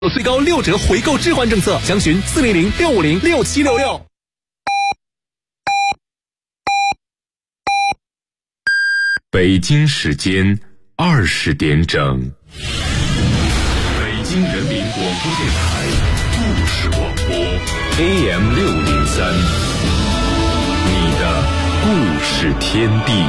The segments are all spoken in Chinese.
最高6折回购置换政策，详询400-650-6766。 北京时间20点整，北京人民广播电台故事广播 AM603，你的故事天地。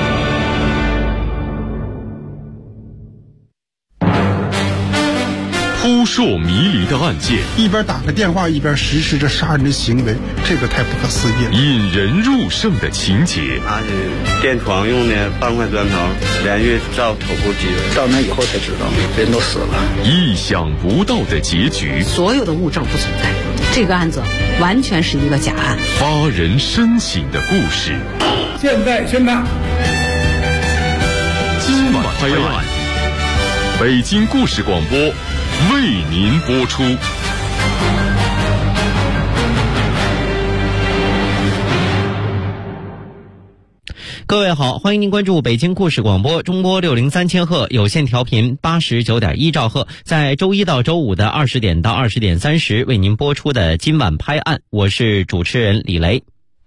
扑朔迷离的案件， 一边打个电话一边实施着杀人的行为，这个太不可思议了。 引人入胜的情节， 拿着电床用的半块砖头连续照头部击人， 照那以后才知道人都死了。 意想不到的结局， 所有的物证不存在，这个案子完全是一个假案。 发人深省的故事， 现在宣判， 今晚拍案，北京故事广播为您播出。 各位好，欢迎您关注北京故事广播中波603千赫有线调频89.1兆赫，在周一到周五的20点到20点30为您播出的今晚拍案，我是主持人李雷。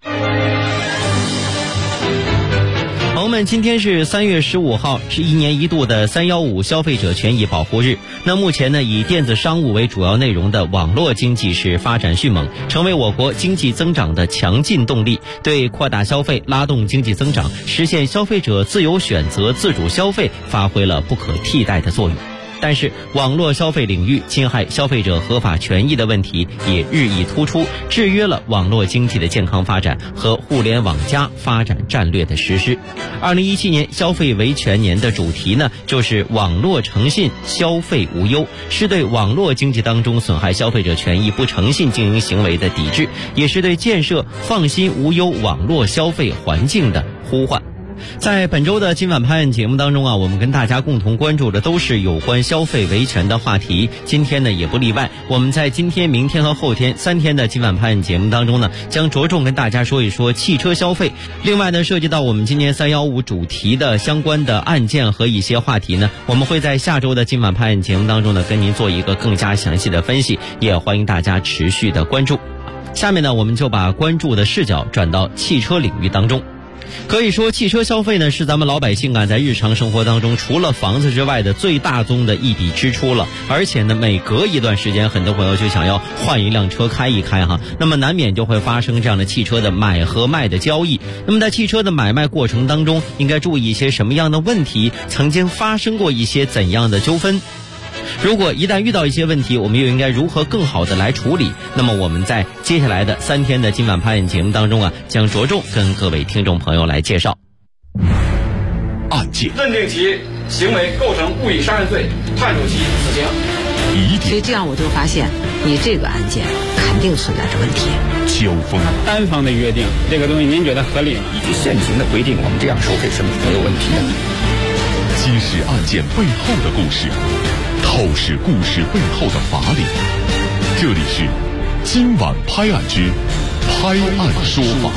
朋友们，今天是3月15号，是1年1度的315消费者权益保护日。那目前呢，以电子商务为主要内容的网络经济是发展迅猛，成为我国经济增长的强劲动力，对扩大消费、拉动经济增长、实现消费者自由选择、自主消费发挥了不可替代的作用。但是网络消费领域侵害消费者合法权益的问题也日益突出，制约了网络经济的健康发展和互联网加发展战略的实施。2017年消费维权年的主题呢，就是网络诚信，消费无忧，是对网络经济当中损害消费者权益不诚信经营行为的抵制，也是对建设放心无忧网络消费环境的呼唤。在本周的今晚拍案节目当中啊，我们跟大家共同关注的都是有关消费维权的话题，今天呢也不例外。我们在今天、明天和后天3天的今晚拍案节目当中呢，将着重跟大家说一说汽车消费。另外呢，涉及到我们今年315主题的相关的案件和一些话题呢，我们会在下周的今晚拍案节目当中呢，跟您做一个更加详细的分析，也欢迎大家持续的关注。下面呢，我们就把关注的视角转到汽车领域当中。可以说汽车消费呢，是咱们老百姓啊在日常生活当中除了房子之外的最大宗的一笔支出了。而且呢，每隔一段时间很多朋友就想要换一辆车开一开哈，那么难免就会发生这样的汽车的买和卖的交易。那么在汽车的买卖过程当中，应该注意一些什么样的问题？曾经发生过一些怎样的纠纷？如果一旦遇到一些问题，我们又应该如何更好的来处理？那么我们在接下来的3天的今晚拍案节目当中啊，将着重跟各位听众朋友来介绍案件， 认定其行为构成故意杀人罪，判处其死刑。 所以这样我就发现你这个案件肯定存在着问题。 交锋， 单方的约定这个东西您觉得合理吗？ 依据现行的规定，我们这样收费是没有问题的。 揭示案件背后的故事，透视故事背后的法理。这里是今晚拍案之拍案说法。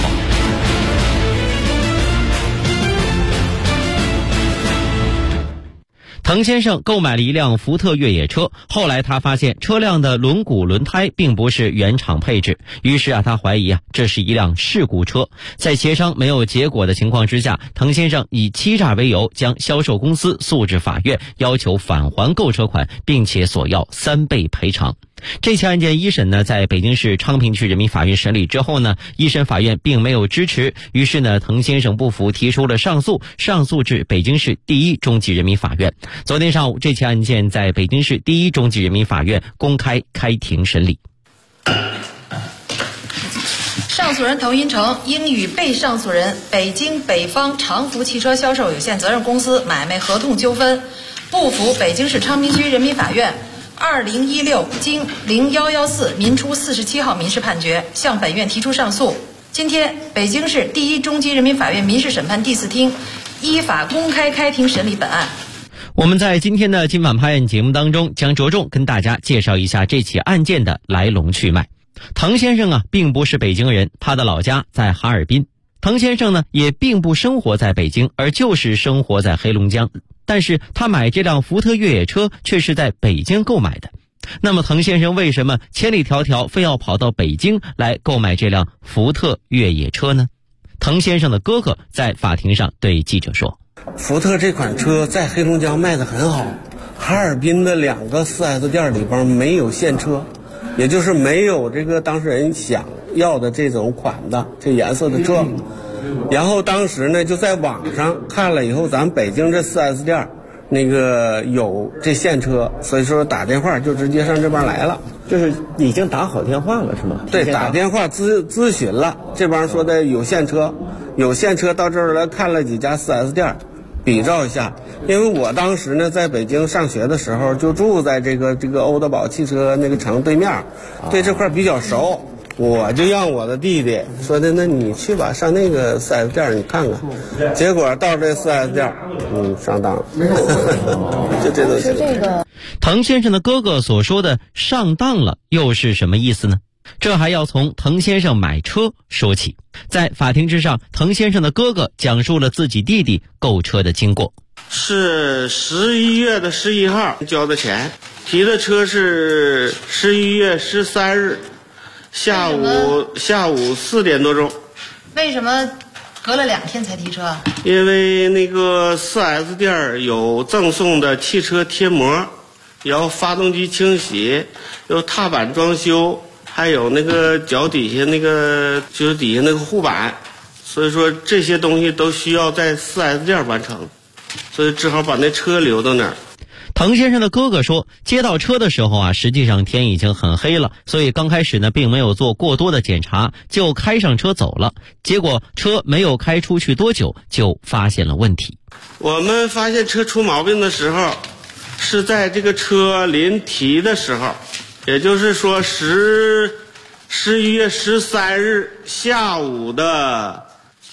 滕先生购买了一辆福特越野车，后来他发现车辆的轮毂轮胎并不是原厂配置，于是他怀疑这是一辆事故车。在协商没有结果的情况之下，滕先生以欺诈为由将销售公司诉至法院，要求返还购车款，并且索要3倍赔偿。这起案件一审呢，在北京市昌平区人民法院审理之后呢，一审法院并没有支持，于是呢，滕先生不服，提出了上诉，上诉至北京市第一中级人民法院。昨天上午，这起案件在北京市第一中级人民法院公开开庭审理。 上诉人滕云成应与被上诉人北京北方长福汽车销售有限责任公司买卖合同纠纷，不服北京市昌平区人民法院2016经0114民初47号民事判决，向本院提出上诉。今天，北京市第一中级人民法院民事审判第4厅依法公开开庭审理本案。 我们在今天的今晚拍案节目当中，将着重跟大家介绍一下这起案件的来龙去脉。滕先生并不是北京人，他的老家在哈尔滨。滕先生呢，也并不生活在北京，而就是生活在黑龙江。但是他买这辆福特越野车却是在北京购买的。 那么滕先生为什么千里迢迢非要跑到北京来购买这辆福特越野车呢？滕先生的哥哥在法庭上对记者说， 福特这款车在黑龙江卖得很好，哈尔滨的2个 4S 店里边没有现车，也就是没有这个当事人想要的这种款的这颜色的车。然后当时呢就在网上看了以后，咱北京这 4S 店那个有这现车，所以说打电话就直接上这边来了。 就是已经打好电话了是吗？ 对，打电话咨询了，这帮说的有现车，到这儿来看了几家 4S 店，比照一下。因为我当时呢在北京上学的时候就住在这个欧德堡汽车那个城对面，对这块比较熟。我就让我的弟弟说的，那你去吧，上那个 4S 店你看看。结果到这 4S 店，上当了，就这都行。 滕先生的哥哥所说的上当了又是什么意思呢？这还要从滕先生买车说起。在法庭之上，滕先生的哥哥讲述了自己弟弟购车的经过。 是11月11号交的钱，提的车是11月13日下午4点多钟。 为什么隔了2天才提车？ 因为那个 4S 店有赠送的汽车贴膜，有发动机清洗，有踏板装修，还有那个脚底下那个就是底下那个护板，所以说这些东西都需要在 4S 店完成，所以只好把那车留到那儿。 滕先生的哥哥说，接到车的时候实际上天已经很黑了，所以刚开始呢并没有做过多的检查，就开上车走了。结果车没有开出去多久就发现了问题。 我们发现车出毛病的时候是在这个车临提的时候，也就是说11月13日下午的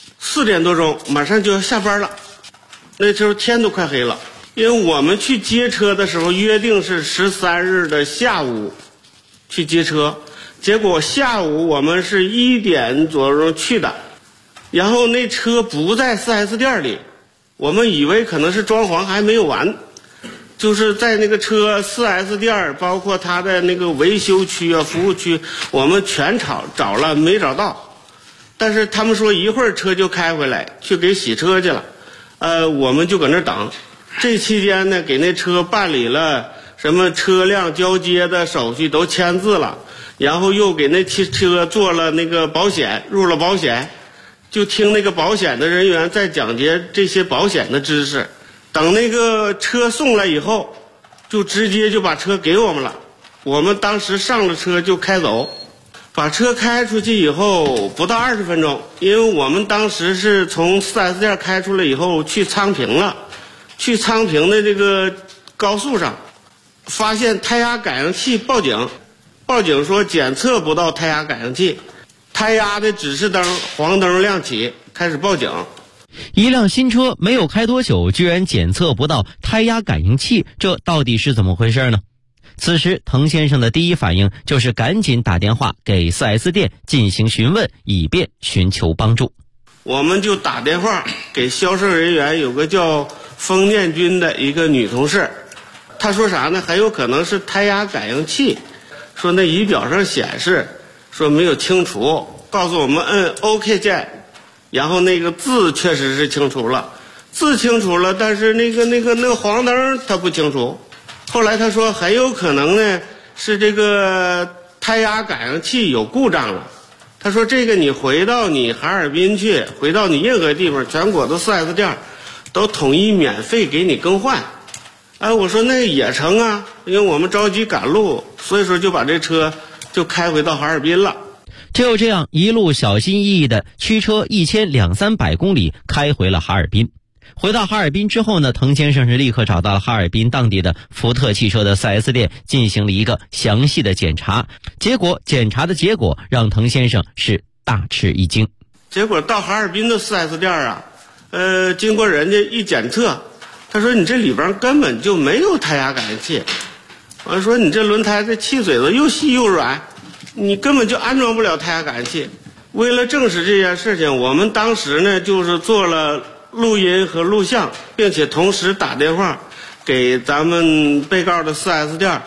4点多钟，马上就要下班了，那时候天都快黑了。因为我们去接车的时候约定是13日的下午去接车，结果下午我们是1点左右去的，然后那车不在 4S 店里，我们以为可能是装潢还没有完，就是在那个车 4S 店包括它的那个维修区服务区，我们全找了没找到。但是他们说一会儿车就开回来去给洗车去了，我们就搁那等。这期间呢给那车办理了什么车辆交接的手续，都签字了，然后又给那汽车做了那个保险，入了保险，就听那个保险的人员在讲解这些保险的知识。等那个车送来以后，就直接就把车给我们了，我们当时上了车就开走。把车开出去以后不到20分钟，因为我们当时是从 4S 店开出来以后去昌平了，去昌平的这个高速上发现胎压感应器报警说检测不到胎压感应器，胎压的指示灯黄灯亮起，开始报警。 一辆新车没有开多久居然检测不到胎压感应器，这到底是怎么回事呢？此时滕先生的第一反应就是赶紧打电话给 4S 店进行询问，以便寻求帮助。 我们就打电话给销售人员，有个叫封念军的一个女同事，她说啥呢？很有可能是胎压感应器，说那仪表上显示说没有清除，告诉我们摁 OK 键，然后那个字确实是清除了，但是那个黄灯它不清除。后来他说很有可能呢是这个胎压感应器有故障了。他说这个你回到你哈尔滨去，回到你任何地方，全国的 4S 店都统一免费给你更换。我说那也成啊，因为我们着急赶路，所以说就把这车就开回到哈尔滨了。 就这样一路小心翼翼的驱车1200-300公里开回了哈尔滨。回到哈尔滨之后呢，滕先生是立刻找到了哈尔滨当地的福特汽车的 4S 店进行了一个详细的检查，检查的结果让滕先生是大吃一惊。 结果到哈尔滨的 4S 店经过人家一检测，他说你这里边根本就没有胎压感应器，我说你这轮胎这气嘴子又细又软，你根本就安装不了胎压感应器。为了证实这件事情，我们当时呢就是做了录音和录像，并且同时打电话给咱们被告的 4S 店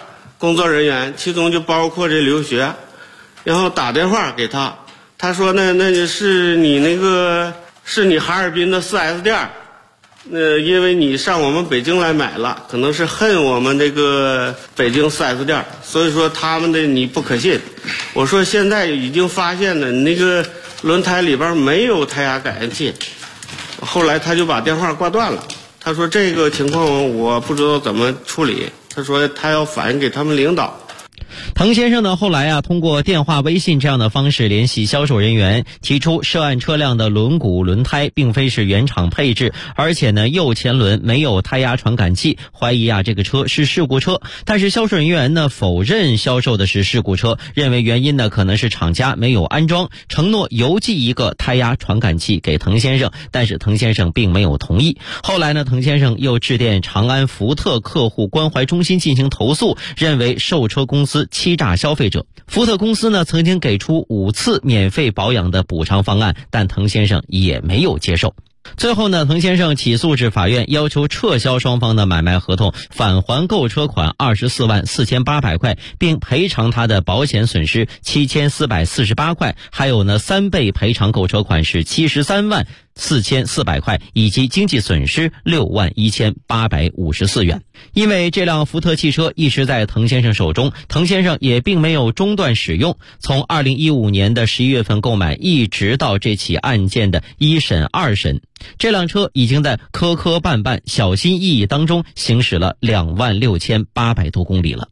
工作人员，其中就包括这刘学，然后打电话给他，他说呢，那是你哈尔滨的 4S 店，因为你上我们北京来买了，可能是恨我们这个北京 4S 店，所以说他们的你不可信。我说现在已经发现了，那个轮胎里边没有胎压感应器。后来他就把电话挂断了，他说这个情况我不知道怎么处理，他说他要反映给他们领导。 滕先生呢，后来通过电话、微信这样的方式联系销售人员，提出涉案车辆的轮毂、轮胎并非是原厂配置，而且呢右前轮没有胎压传感器，怀疑这个车是事故车。但是销售人员呢否认销售的是事故车，认为原因呢可能是厂家没有安装，承诺邮寄一个胎压传感器给滕先生，但是滕先生并没有同意。后来呢，滕先生又致电长安福特客户关怀中心进行投诉，认为售车公司欺诈消费者。福特公司呢曾经给出5次免费保养的补偿方案，但滕先生也没有接受。最后呢，滕先生起诉至法院，要求撤销双方的买卖合同，返还购车款24万4800块，并赔偿他的保险损失7448块，还有呢3倍赔偿购车款是73万4400块，以及经济损失6万1854元。因为这辆福特汽车一直在滕先生手中，滕先生也并没有中断使用，从2015年的11月份购买，一直到这起案件的1审、2审，这辆车已经在磕磕绊绊、小心翼翼当中行驶了26800多公里了。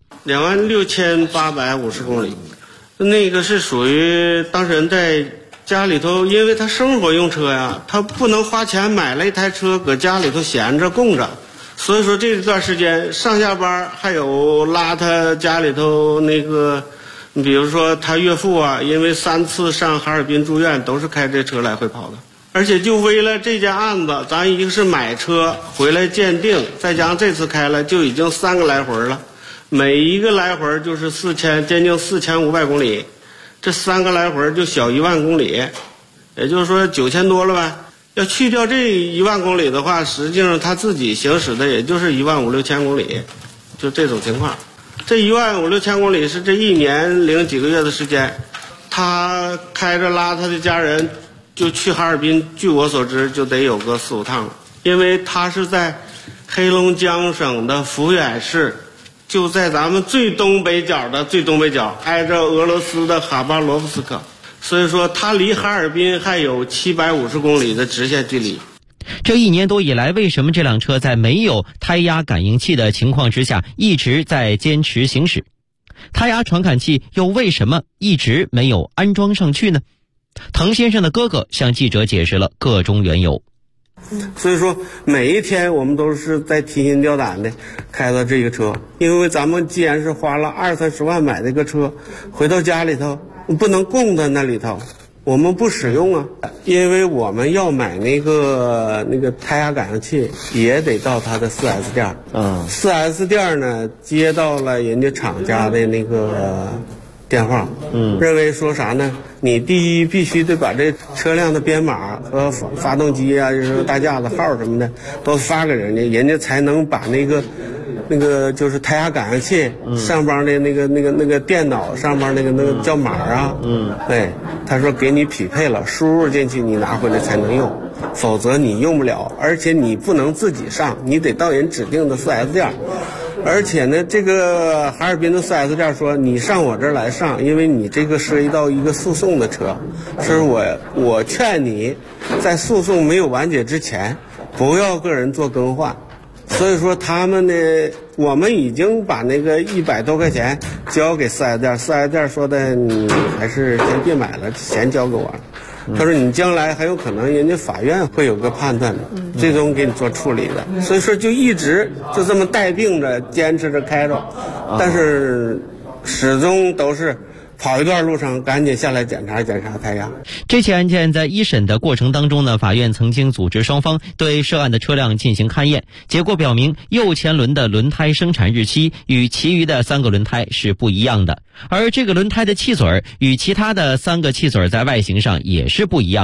26850公里，那个是属于当事人在家里头，因为他生活用车呀，他不能花钱买了一台车搁家里头闲着供着，所以说这段时间上下班还有拉他家里头那个，比如说他岳父因为3次上哈尔滨住院都是开这车来回跑的。而且就为了这件案子，咱一个是买车回来鉴定，再加上这次开了，就已经3个来回了，每一个来回就是接近4500公里，这3个来回就小1万公里，也就是说9000多了呗。要去掉这1万公里的话，实际上他自己行驶的也就是15000-6000公里，就这种情况。这15000-6000公里是这1年零几个月的时间，他开着拉他的家人就去哈尔滨，据我所知就得有个4-5趟了，因为他是在黑龙江省的抚远市，就在咱们最东北角，挨着俄罗斯的哈巴罗夫斯克，所以说他离哈尔滨还有750公里的直线距离。 这1年多以来，为什么这辆车在没有胎压感应器的情况之下一直在坚持行驶？胎压传感器又为什么一直没有安装上去呢？滕先生的哥哥向记者解释了个中缘由。 所以说每一天我们都是在提心吊胆的开到这个车，因为咱们既然是花了20-30万买这个车，回到家里头不能供在那里头，我们不使用因为我们要买那个胎压感应器也得到他的 4S 店。4S 店呢接到了人家厂家的那个电话，认为说啥呢？你第一必须得把这车辆的编码和发动机就是大架子号什么的都发给人家，人家才能把那个就是胎压感应器上边的那个电脑上边那个叫码对，他说给你匹配了，输入进去你拿回来才能用，否则你用不了，而且你不能自己上，你得到人指定的 4S 店。而且呢，这个哈尔滨的 4S 店说你上我这儿来上，因为你这个涉及到一个诉讼的车，所以我劝你在诉讼没有完结之前不要个人做更换。所以说他们呢，我们已经把那个100多块钱交给 4S 店，4S 店说的你还是先别买了，钱交给我。他说你将来很有可能人家法院会有个判断的，最终给你做处理的。所以说就一直就这么带病着坚持着开着，但是始终都是跑一段路上赶紧下来检查胎压。 这起案件在1审的过程当中呢，法院曾经组织双方对涉案的车辆进行勘验，结果表明右前轮的轮胎生产日期与其余的3个轮胎是不一样的，而这个轮胎的气嘴与其他的3个气嘴在外形上也是不一样的。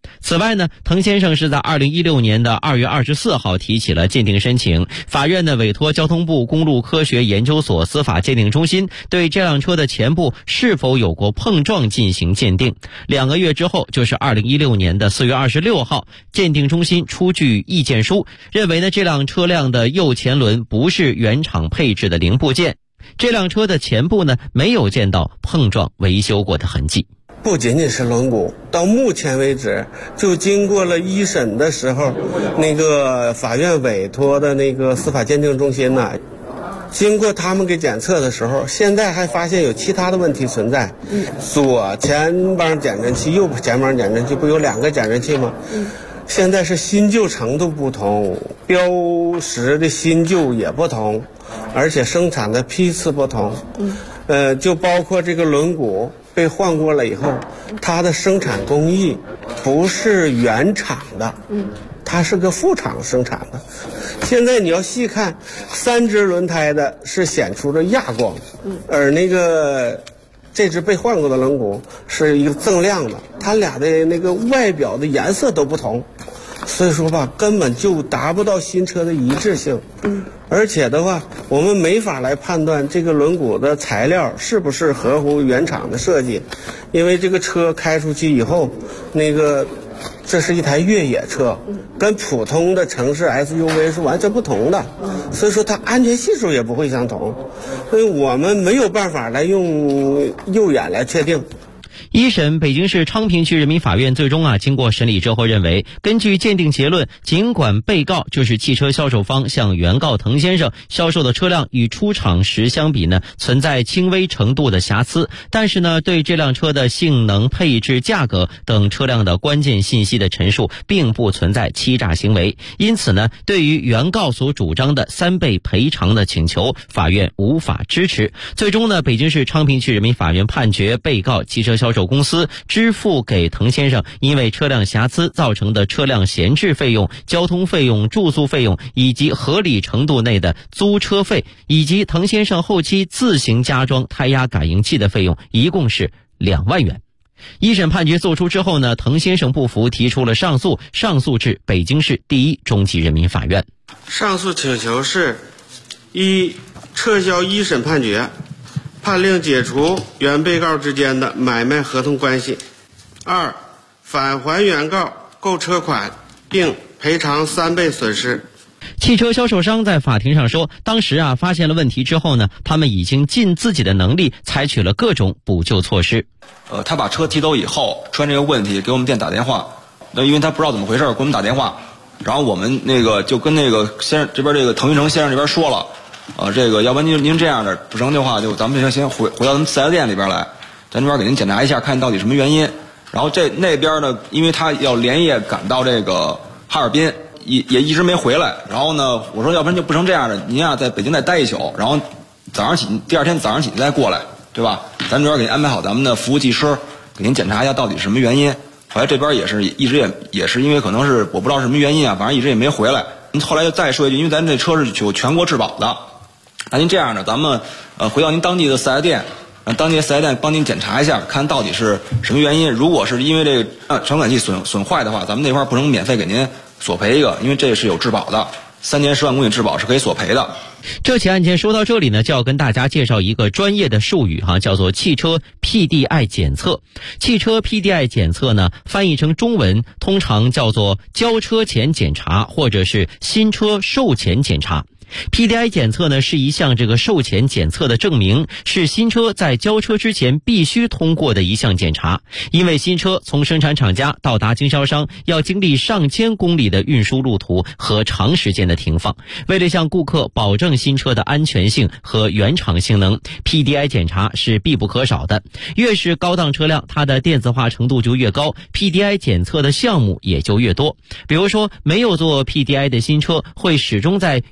此外呢，滕先生是在2016年的2月24号提起了鉴定申请，法院呢委托交通部公路科学研究所司法鉴定中心对这辆车的前部是否有过碰撞进行鉴定。2个月之后，就是2016年的4月26号，鉴定中心出具意见书，认为呢这辆车辆的右前轮不是原厂配置的零部件，这辆车的前部呢没有见到碰撞维修过的痕迹。 不仅仅是轮毂，到目前为止，就经过了一审的时候，那个法院委托的那个司法鉴定中心呢，经过他们给检测的时候，现在还发现有其他的问题存在。左前方减震器、右前方减震器不有2个减震器吗？现在是新旧程度不同，标识的新旧也不同，而且生产的批次不同。就包括这个轮毂被换过了以后，它的生产工艺不是原厂的，它是个副厂生产的。现在你要细看，3只轮胎的是显出着亚光，而那个这只被换过的轮毂是一个锃亮的，它俩的那个外表的颜色都不同，所以说吧，根本就达不到新车的一致性。而且的话，我们没法来判断这个轮毂的材料是不是合乎原厂的设计，因为这个车开出去以后，这是一台越野车，跟普通的城市 SUV 是完全不同的，所以说它安全系数也不会相同，所以我们没有办法来用肉眼来确定。 一审北京市昌平区人民法院最终经过审理之后认为，根据鉴定结论，尽管被告就是汽车销售方向原告滕先生销售的车辆与出厂时相比呢存在轻微程度的瑕疵，但是呢对这辆车的性能、配置、价格等车辆的关键信息的陈述并不存在欺诈行为，因此呢对于原告所主张的3倍赔偿的请求，法院无法支持。最终呢北京市昌平区人民法院判决被告汽车销售公司支付给滕先生因为车辆瑕疵造成的车辆闲置费用、交通费用、住宿费用以及合理程度内的租车费，以及滕先生后期自行加装胎压感应器的费用，一共是2万元。一审判决作出之后呢，滕先生不服，提出了上诉，上诉至北京市第一中级人民法院。 上诉请求是：一、撤销一审判决，判令解除原被告之间的买卖合同关系；二、返还原告购车款，并赔偿3倍损失。 汽车销售商在法庭上说，当时发现了问题之后呢，他们已经尽自己的能力采取了各种补救措施。 他把车提走以后，出现这个问题给我们店打电话，因为他不知道怎么回事，给我们打电话，然后我们就跟先生这边滕云成先生这边说了，要不然您这样的不成的话，就咱们先回到咱们4S店里边来，咱这边给您检查一下，看到底什么原因。然后那边呢，因为他要连夜赶到哈尔滨，也一直没回来。然后呢，我说要不然就不成这样的，您在北京再待一宿，然后第二天早上起再过来，对吧？咱这边给您安排好咱们的服务技师，给您检查一下到底是什么原因。后来这边也是一直也是因为可能是我不知道什么原因反正一直也没回来。后来就再说一句，因为咱这车是有全国质保的，那您这样的，咱们回到您当地的4S店，让当地的4S店帮您检查一下，看到底是什么原因。如果是因为这个传感器损坏的话，咱们那块不能免费给您索赔一个，因为这是有质保的，3年10万公里质保是可以索赔的。 这起案件说到这里呢，就要跟大家介绍一个专业的术语叫做汽车 PDI 检测。汽车 PDI 检测呢，翻译成中文通常叫做交车前检查或者是新车售前检查。PDI 检测呢是一项售前检测的证明，是新车在交车之前必须通过的一项检查。因为新车从生产厂家到达经销商要经历上千公里的运输路途和长时间的停放，为了向顾客保证新车的安全性和原厂性能， PDI 检查是必不可少的。越是高档车辆，它的电子化程度就越高， PDI 检测的项目也就越多。比如说没有做 PDI 的新车会始终在运输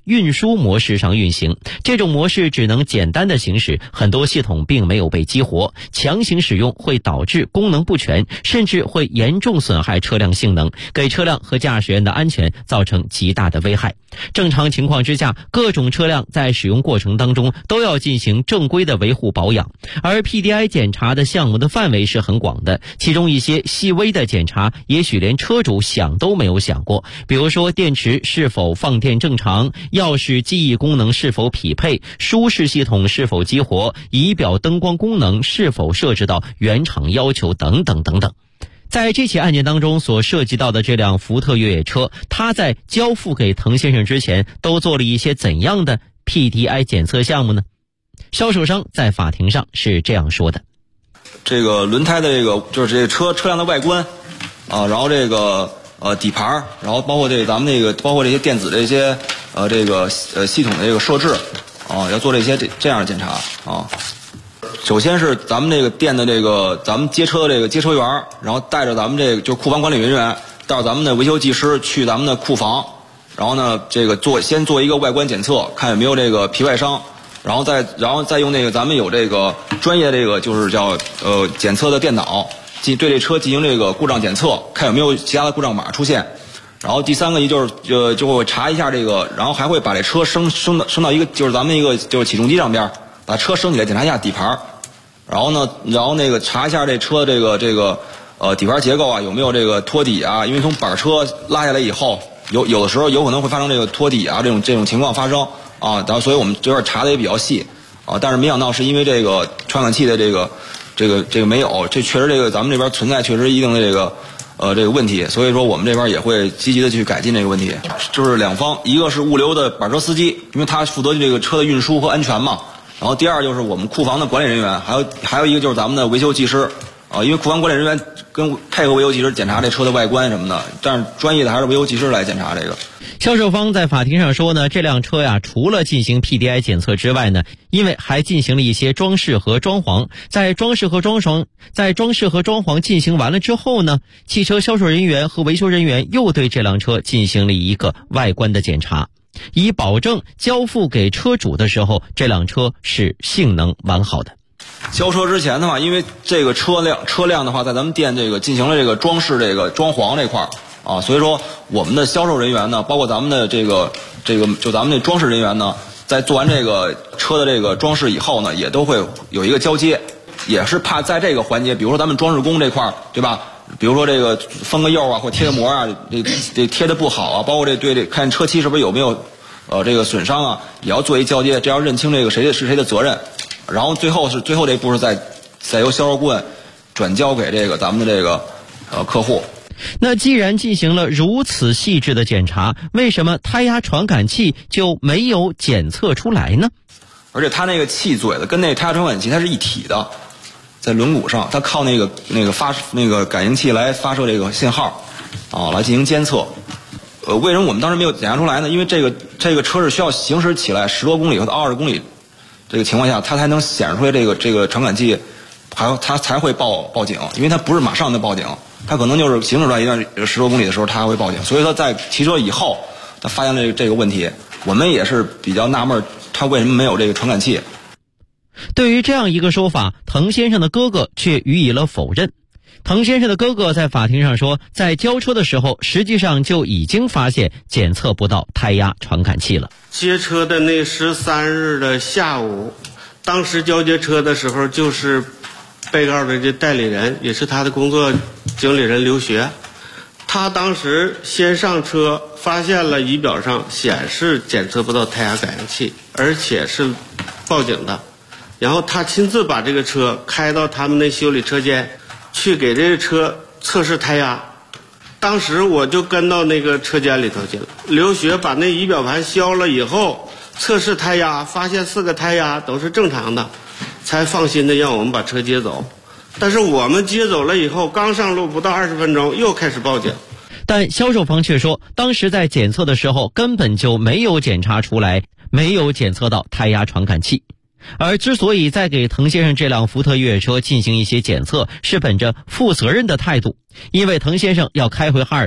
书模式上运行，这种模式只能简单的行驶，很多系统并没有被激活，强行使用会导致功能不全，甚至会严重损害车辆性能，给车辆和驾驶员的安全造成极大的危害。正常情况之下，各种车辆在使用过程当中都要进行正规的维护保养，而 PDI 检查的项目的范围是很广的，其中一些细微的检查也许连车主想都没有想过，比如说电池是否放电正常，钥匙记忆功能是否匹配，舒适系统是否激活，仪表灯光功能是否设置到原厂要求等等等等。在这起案件当中所涉及到的这辆福特越野车，它在交付给滕先生之前都做了一些怎样的 PDI 检测项目呢？销售商在法庭上是这样说的： 这个轮胎的这个就是这车辆的外观啊，然后这个底盘，然后包括这个咱们那个包括这些电子这些系统的这个设置啊，要做这样的检查啊。首先是咱们这个店的这个咱们接车的这个接车员，然后带着咱们这个就库房管理人员，带着咱们的维修技师去咱们的库房，然后呢这个先做一个外观检测，看有没有这个皮外伤，然后再用那个咱们有这个专业这个就是叫检测的电脑对这车进行这个故障检测，看有没有其他的故障码出现。然后第三个就会查一下这个，然后还会把这车升到一个就是咱们一个就是起重机上边，把车升起来检查一下底盘。然后那个查一下这车这个底盘结构啊有没有这个托底啊，因为从板车拉下来以后有的时候有可能会发生这个托底啊这种情况发生啊，然后所以我们这边查的也比较细啊，但是没想到是因为这个传感器的这个没有，这确实这个咱们这边存在确实一定的这个问题，所以说我们这边也会积极的去改进这个问题。就是两方，一个是物流的板车司机，因为他负责这个车的运输和安全嘛。然后第二就是我们库房的管理人员，还有一个就是咱们的维修技师啊，因为库房管理人员跟配合维修技师检查这车的外观什么的，但是专业的还是维修技师来检查这个。 销售方在法庭上说呢，这辆车呀，除了进行 PDI 检测之外呢，因为还进行了一些装饰和装潢，在装饰和装潢进行完了之后呢，汽车销售人员和维修人员又对这辆车进行了一个外观的检查，以保证交付给车主的时候，这辆车是性能完好的。 交车之前的话，因为这个车辆的话，在咱们店这个进行了这个装饰这个装潢这块啊，所以说我们的销售人员呢，包括咱们的这个就咱们的装饰人员呢，在做完这个车的这个装饰以后呢，也都会有一个交接，也是怕在这个环节，比如说咱们装饰工这块，对吧？比如说这个封个釉啊，或贴个膜啊，这贴的不好啊，包括对看车漆是不是有没有这个损伤啊，也要做一交接，这要认清这个谁的责任。然后最后这一步是再由销售顾问转交给这个咱们的这个客户。 那既然进行了如此细致的检查，为什么胎压传感器就没有检测出来呢？ 而且它那个气嘴的跟那胎压传感器它是一体的，在轮毂上，它靠那个感应器来发射这个信号啊，来进行监测。为什么我们当时没有检查出来呢？因为这个车是需要行驶起来10多公里或者20公里这个情况下，它才能显示出来这个传感器，它才会报警，因为它不是马上就报警，它可能就是行驶出来一段10多公里的时候，它还会报警。所以说在提车以后，它发现了这个问题，我们也是比较纳闷，它为什么没有这个传感器？ 对于这样一个说法，滕先生的哥哥却予以了否认。滕先生的哥哥在法庭上说，在交车的时候，实际上就已经发现检测不到胎压传感器了。 接车的那13日的下午，当时交接车的时候，就是被告的这代理人，也是他的工作经理人刘学，他当时先上车，发现了仪表上显示检测不到胎压感应器，而且是报警的。然后他亲自把这个车开到他们那修理车间，去给这个车测试胎压。当时我就跟到那个车间里头去了。刘学把那仪表盘销了以后，测试胎压，发现4个胎压都是正常的，才放心的让我们把车接走。但是我们接走了以后，刚上路不到20分钟，又开始报警。 但销售方却说，当时在检测的时候根本就没有检查出来，没有检测到胎压传感器。而之所以在给滕先生这辆福特越野车进行一些检测，是本着负责任的态度，因为滕先生要开回哈尔滨。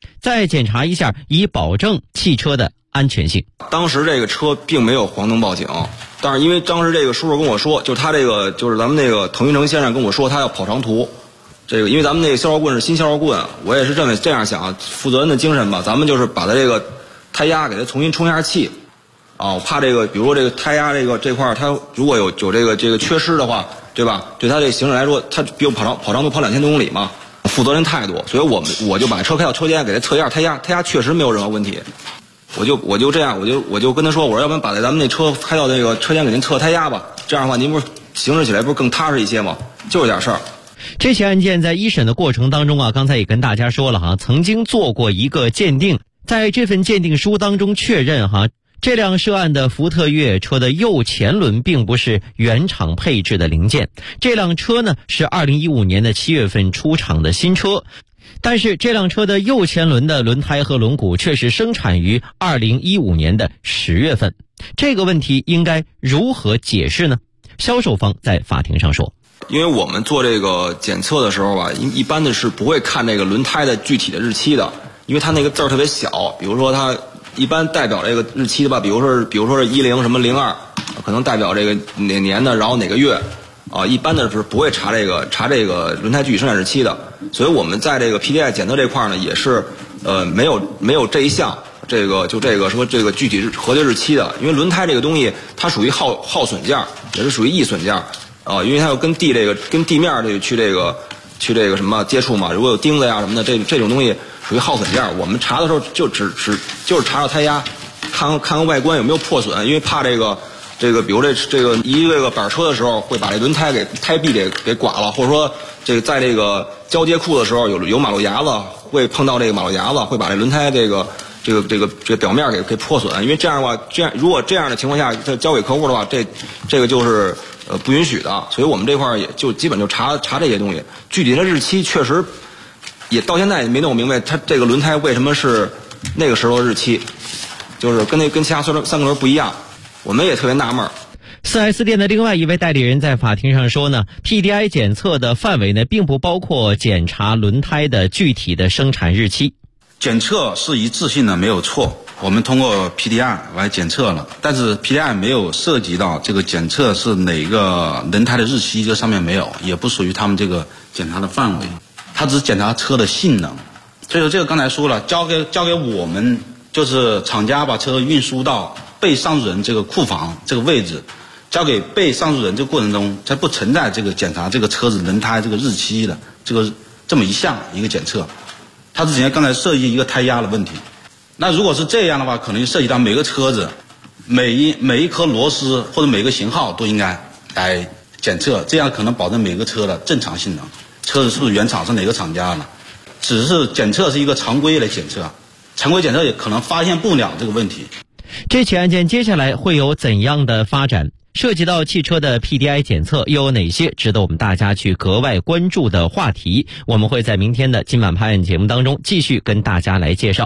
再检查一下，以保证汽车的安全性。 当时这个车并没有黄灯报警，但是因为当时这个叔叔跟我说，就是他这个就是咱们那个滕云成先生跟我说他要跑长途，这个因为咱们那个消烧棍是新消烧棍，我也是认为这样想，负责任的精神吧，咱们就是把他这个胎压给他重新充一下气，我怕这个比如说这个胎压这块他如果有这个缺失的话，对吧？对他这个行驶来说，他比我跑长途跑2000多公里嘛，负责任态度，所以我就把车开到车间给他测一下胎压，胎压确实没有任何问题。我就这样，我就跟他说，我说要不然把咱们那车开到这个车间给您测胎压吧，这样的话您不是行驶起来不是更踏实一些吗？就这点事儿。 这起案件在一审的过程当中啊，刚才也跟大家说了哈，曾经做过一个鉴定，在这份鉴定书当中确认哈，这辆涉案的福特越野车的右前轮并不是原厂配置的零件，这辆车呢是2015年的7月份出厂的新车。但是这辆车的右前轮的轮胎和轮毂却是生产于2015年的10月份，这个问题应该如何解释呢？销售方在法庭上说， 因为我们做这个检测的时候吧，一般的是不会看这个轮胎的具体的日期的，因为它那个字儿特别小，比如说它一般代表这个日期的吧，比如说是10什么02，可能代表这个哪年的，然后哪个月。一般的是不会查这个轮胎具体生产日期的，所以我们在这个 PDI 检测这块呢，也是没有这一项，这个说这个具体核对日期的，因为轮胎这个东西它属于耗损件，也是属于易损件因为它要跟地面去这个什么接触嘛，如果有钉子呀什么的，这种东西属于耗损件，我们查的时候就是查到胎压，看外观有没有破损，因为怕这个比如这个移这个板车的时候会把这轮胎胎壁给刮了，或者说这个在这个交接库的时候有马路牙子会碰到这个马路牙子，会把这轮胎这个表面给破损，因为这样的话，如果这样的情况下交给客户的话，这个就是不允许的，所以我们这块也就基本就查这些东西，具体的日期确实也到现在也没弄明白，它这个轮胎为什么是那个时候的日期，就是跟其他3个轮不一样。我们也特别纳闷。 4S 店的另外一位代理人在法庭上说呢 ，PDI 检测的范围呢，并不包括检查轮胎的具体的生产日期。 检测是一致性的，没有错。我们通过 PDI 来检测了，但是 PDI 没有涉及到这个检测是哪个轮胎的日期，这上面没有，也不属于他们这个检查的范围。它只检查车的性能。所以说这个刚才说了，交给我们，就是厂家把车运输到被上诉人这个库房这个位置，交给被上诉人这个过程中，才不存在这个检查这个车子轮胎这个日期的这么一个检测，它之前刚才涉及一个胎压的问题。那如果是这样的话，可能涉及到每个车子每一颗螺丝或者每个型号都应该来检测，这样可能保证每个车的正常性能，车子是不是原厂是哪个厂家的。只是检测是一个常规的检测，常规检测也可能发现不了这个问题。 这起案件接下来会有怎样的发展？涉及到汽车的 PDI 检测又有哪些值得我们大家去格外关注的话题？我们会在明天的今晚拍案节目当中继续跟大家来介绍。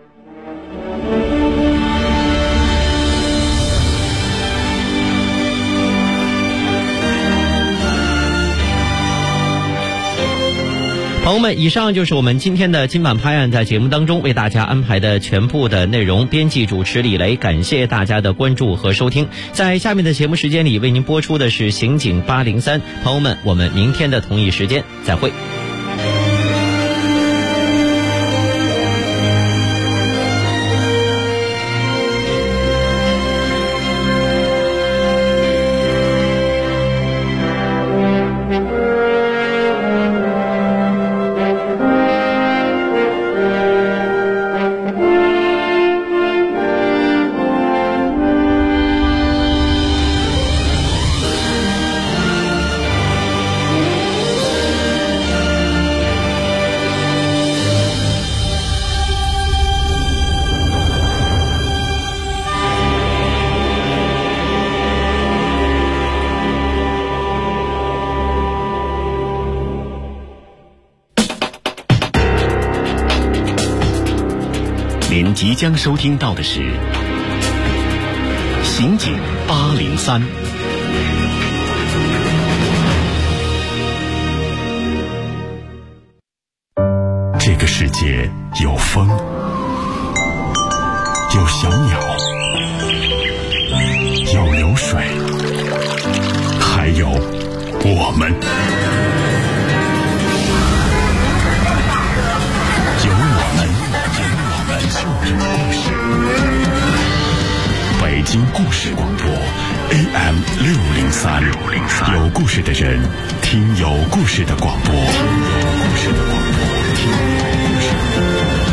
朋友们，以上就是我们今天的今晚拍案在节目当中为大家安排的全部的内容。编辑主持李雷，感谢大家的关注和收听。在下面的节目时间里，为您播出的是刑警803。朋友们，我们明天的同一时间再会。 您即将收听到的是刑警803。这个世界且有风，有小鸟，有流水，还有我们。有我们就是故事。北京故事广播 AM 603，有故事的人听有故事的广播，有故事的广播，听有故事的。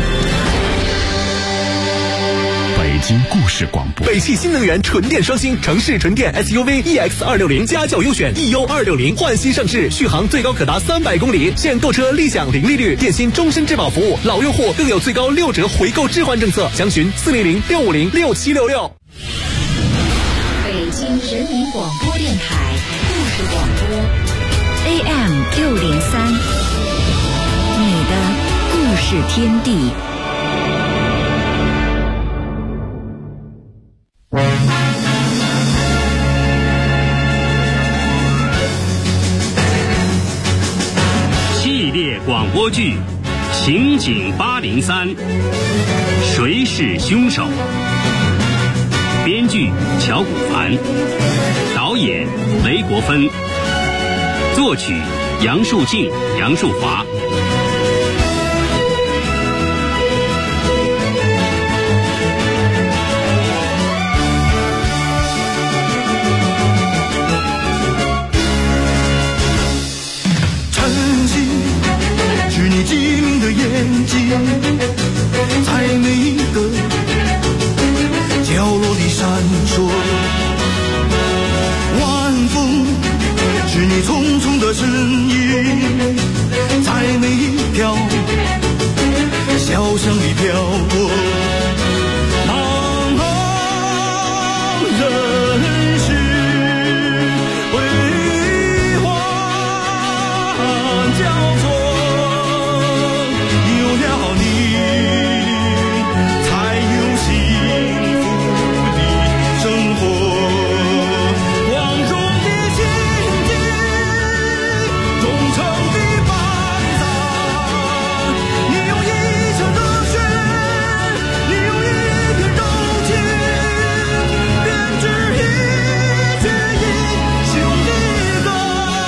北京故事广播。 北汽新能源纯电双星城市纯电 SUV EX260家轿优选 EU260换新上市，续航最高可达300公里，现购车立享零利率，电信终身质保服务，老用户更有最高6折回购置换政策，详询400-650-6766。 北京人民广播电台故事广播 AM 603，你的故事天地。 系列广播剧《刑警803》，谁是凶手？编剧乔古凡，导演雷国芬，作曲杨树静、杨树华。 晨曦是你机灵的眼睛，在每一个角落里闪烁，晚风是你匆匆的身影，在每一条小巷里飘过，茫茫人世辉煌交错，有了你才有幸福的生活，光荣的心境，忠诚的班长，你有一腔热血，你有一片柔情，编织一曲英雄的歌。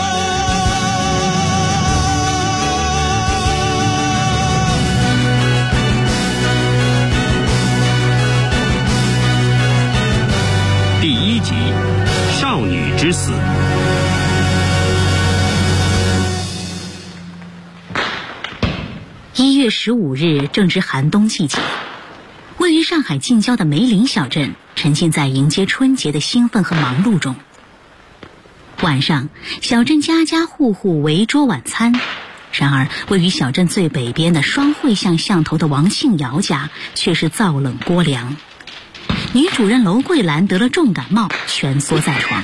第1集《少女之死》。 1月15日正值寒冬季节，位于上海近郊的梅林小镇沉浸在迎接春节的兴奋和忙碌中。晚上，小镇家家户户围桌晚餐，然而位于小镇最北边的双汇巷巷头的王庆尧家却是灶冷锅凉。女主人娄桂兰得了重感冒，蜷缩在床。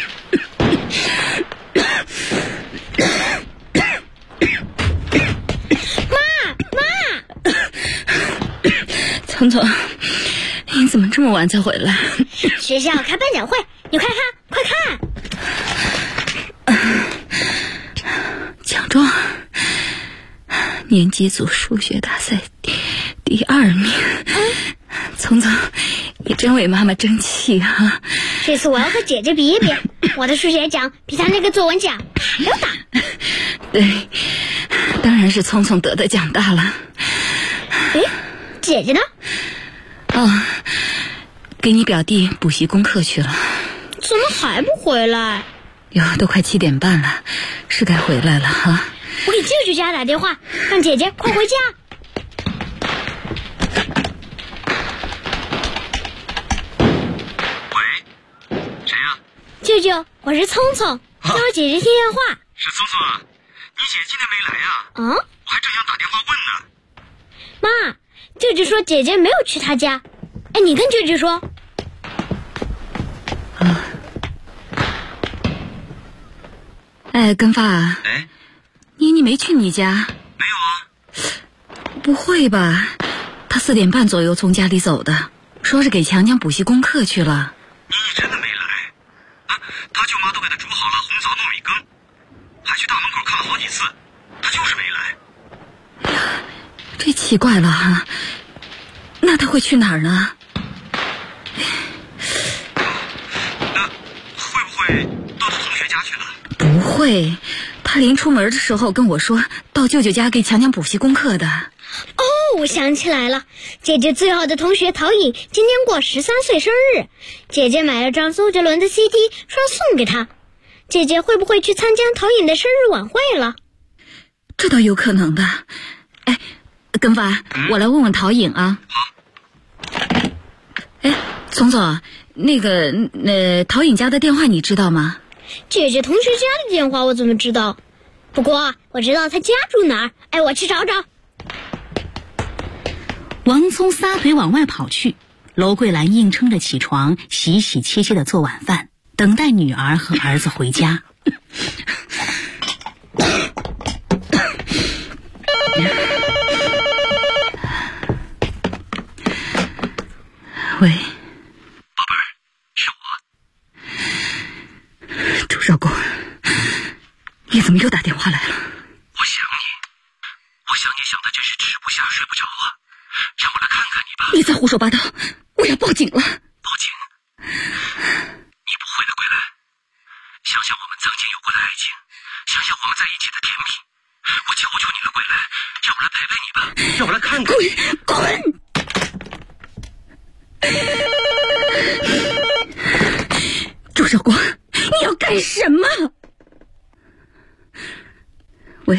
聪聪，你怎么这么晚才回来？ 学校开颁奖会，你快看，快看！ 奖状，年级组数学大赛第2名。聪聪，你真为妈妈争气啊！ 这次我要和姐姐比一比，我的数学奖比她那个作文奖还要大。 对，当然是聪聪得的奖大了。 诶，姐姐呢？ 哦，给你表弟补习功课去了。 怎么还不回来？ 哟，都快7点半了，是该回来了哈。 我给舅舅家打电话，让姐姐快回家。 喂，谁呀？ 舅舅，我是聪聪，给我姐姐听电话。 是聪聪啊，你姐今天没来啊？ 嗯， 我还正想打电话问呢。 妈，舅舅说姐姐没有去他家。哎，你跟舅舅说。 哎，根发啊， 哎， 妮没去你家？ 没有啊。 不会吧？他4点半左右从家里走的，说是给强强补习功课去了。 妮真的没来啊？他舅妈都给他煮好了红枣糯米羹，还去大门口看了好几次，他就是没来。 这奇怪了哈，那他会去哪儿呢？ 那会不会到他同学家去了？ 不会，他临出门的时候跟我说到舅舅家给强强补习功课的。 哦，我想起来了，姐姐最好的同学陶颖今天过13岁生日，姐姐买了张周杰伦的 CD 说送给他。姐姐会不会去参加陶颖的生日晚会了？ 这倒有可能的。哎，跟发，我来问问陶颖啊。哎，总总，那个陶颖家的电话你知道吗？ 姐姐同学家的电话我怎么知道？不过我知道她家住哪儿。哎，我去找找。 王聪撒腿往外跑去，娄桂兰硬撑着起床，洗洗切切地做晚饭，等待女儿和儿子回家。 喂， 宝贝儿，是我。 周少公，你怎么又打电话来了？ 我想你想的真是吃不下睡不着啊，让我来看看你吧。 你再胡说八道，我要报警了。 报警？你不会的，桂兰。想想我们曾经有过的爱情，想想我们在一起的甜蜜，我求求你了，桂兰，让我来陪陪你吧，让我来看看你。 滚！周少光，你要干什么？喂，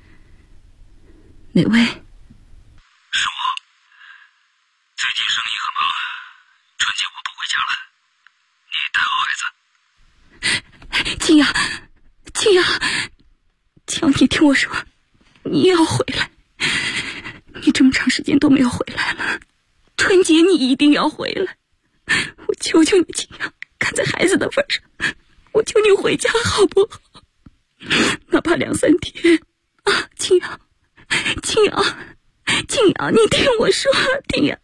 哪位？ 是我。最近生意很忙，春节我不回家了，你带好孩子。 青阳，青阳，你听我说，你要回来。你这么长时间都没有回来了，春节你一定要回来。我求求你，青阳，看在孩子的份上，我求你回家好不好？哪怕2-3天啊，青阳，你听我说，青阳。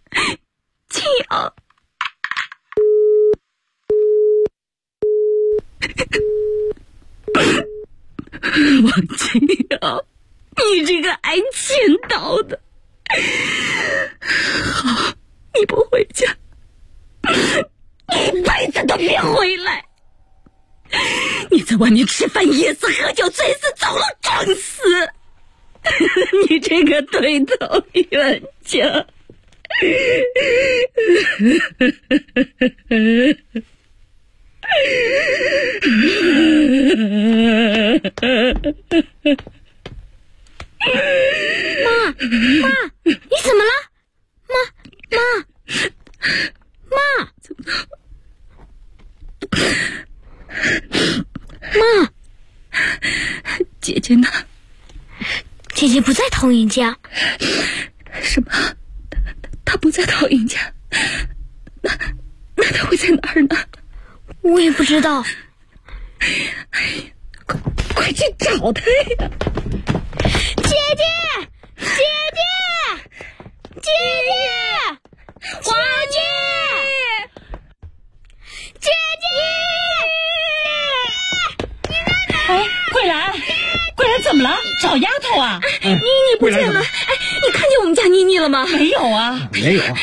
王青阳，你这个爱钱刀的，好，你不回家，一辈子都别回来。你在外面吃饭噎死，喝酒醉死，走路撞死，你这个对头冤家。 妈，你怎么了？妈， 姐姐呢？ 姐姐不在陶颖家。 什么？她不在陶颖家？那她会在哪儿呢？ 我也不知道。 快去找她呀！ 姐姐，花姐，姐姐， 哎，桂兰怎么了？找丫头啊？ 妮妮不见了。哎，你看见我们家妮妮了吗？ 没有啊。 没有啊。